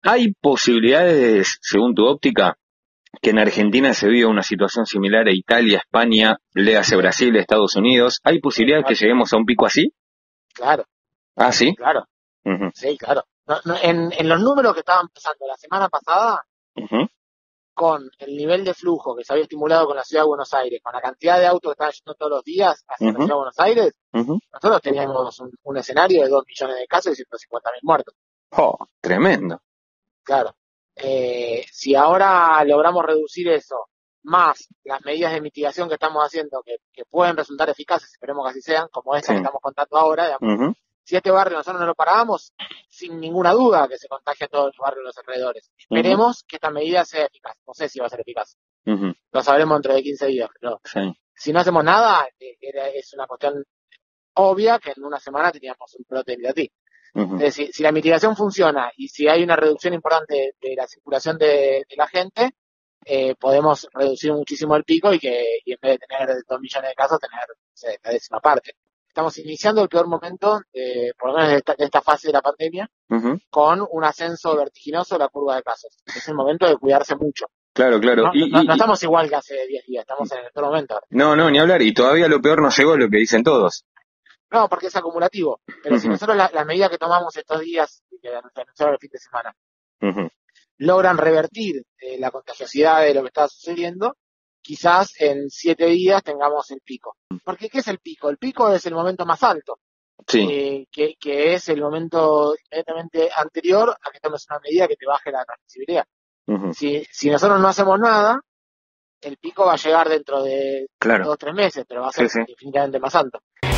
¿Hay posibilidades, según tu óptica, que en Argentina se viva una situación similar a Italia, España, léase Brasil, Estados Unidos? ¿Hay posibilidades que lleguemos a un pico así? Claro, Ah, ¿sí? claro, Uh-huh, sí, claro. En los números que estaban pasando la semana pasada, uh-huh, con el nivel de flujo que se había estimulado con la ciudad de Buenos Aires, con la cantidad de autos que estaban yendo todos los días hacia la uh-huh, ciudad de Buenos Aires, uh-huh. nosotros teníamos un escenario de 2 millones de casos y 150.000 muertos. Oh, tremendo. Claro. Si ahora logramos reducir eso, más las medidas de mitigación que estamos haciendo, que pueden resultar eficaces, esperemos que así sean, como esta Sí. que estamos contando ahora, digamos, Uh-huh, si este barrio nosotros no lo parábamos, sin ninguna duda que se contagia todo el barrio de los alrededores. Esperemos que esta medida sea eficaz. No sé si va a ser eficaz. uh-huh. Lo sabremos dentro de 15 días, pero Sí. si no hacemos nada, es una cuestión obvia que en una semana teníamos un brote de ti. Uh-huh. Es decir, si la mitigación funciona y si hay una reducción importante de la circulación de la gente, podemos reducir muchísimo el pico y en vez de tener 2 millones de casos, tener, no sé, la décima parte. Estamos iniciando el peor momento, por lo menos de esta fase de la pandemia, Uh-huh. con un ascenso vertiginoso de la curva de casos. Es el momento de cuidarse mucho. Claro, claro. No estamos igual que hace 10 días, estamos en el peor momento. No, ni hablar. Y todavía lo peor no llegó, lo que dicen todos. No, porque es acumulativo. Pero si Uh-huh, nosotros las medidas que tomamos estos días, y que anunciaron el fin de semana, uh-huh. logran revertir la contagiosidad de lo que está sucediendo, quizás en 7 días tengamos el pico. Porque ¿qué es el pico? El pico es el momento más alto, Sí. que es el momento inmediatamente anterior a que tomes una medida que te baje la transmisibilidad. Uh-huh. Si nosotros no hacemos nada, el pico va a llegar dentro de Claro. 2 o 3 meses, pero va a ser Sí, sí. infinitamente más alto.